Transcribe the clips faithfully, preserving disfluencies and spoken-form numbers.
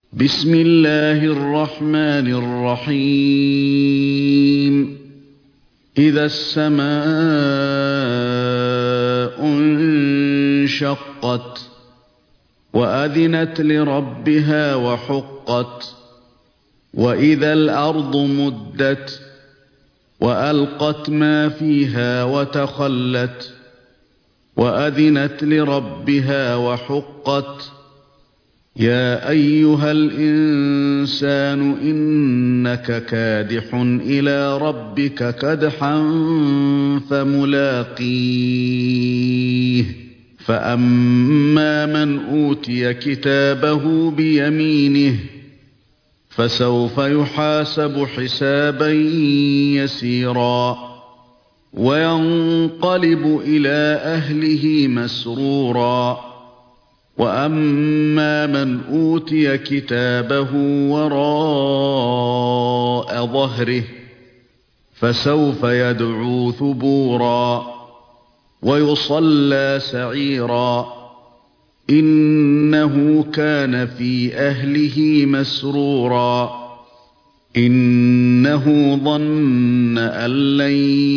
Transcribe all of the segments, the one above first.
بسم الله الرحمن الرحيم إذا السماء انشقت وأذنت لربها وحقت وإذا الأرض مدت وألقت ما فيها وتخلت وأذنت لربها وحقت يا أيها الإنسان إنك كادح إلى ربك كدحا فملاقيه فأما من أوتي كتابه بيمينه فسوف يحاسب حسابا يسيرا وينقلب إلى أهله مسرورا وأما من أوتي كتابه وراء ظهره فسوف يدعو ثبورا ويصلى سعيرا إنه كان في أهله مسرورا إنه ظن أن لن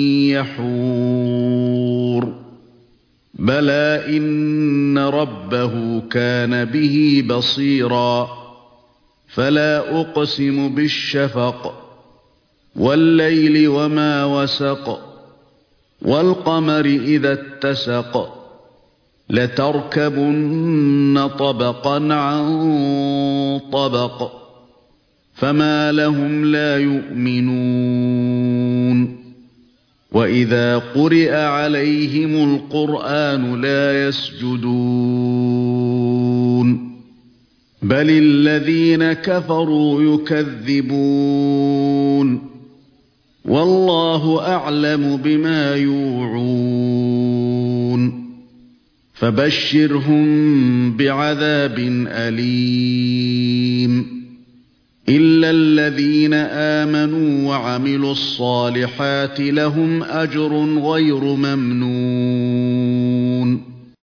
يحور بلى إن ربه كان به بصيرا فلا أقسم بالشفق والليل وما وسق والقمر إذا اتسق لتركبن طبقا عن طبق فما لهم لا يؤمنون وإذا قرئ عليهم القرآن لا يسجدون بل الذين كفروا يكذبون والله أعلم بما يوعون فبشرهم بعذاب أليم إلا الذين آمنوا وعملوا الصالحات لهم أجر غير ممنون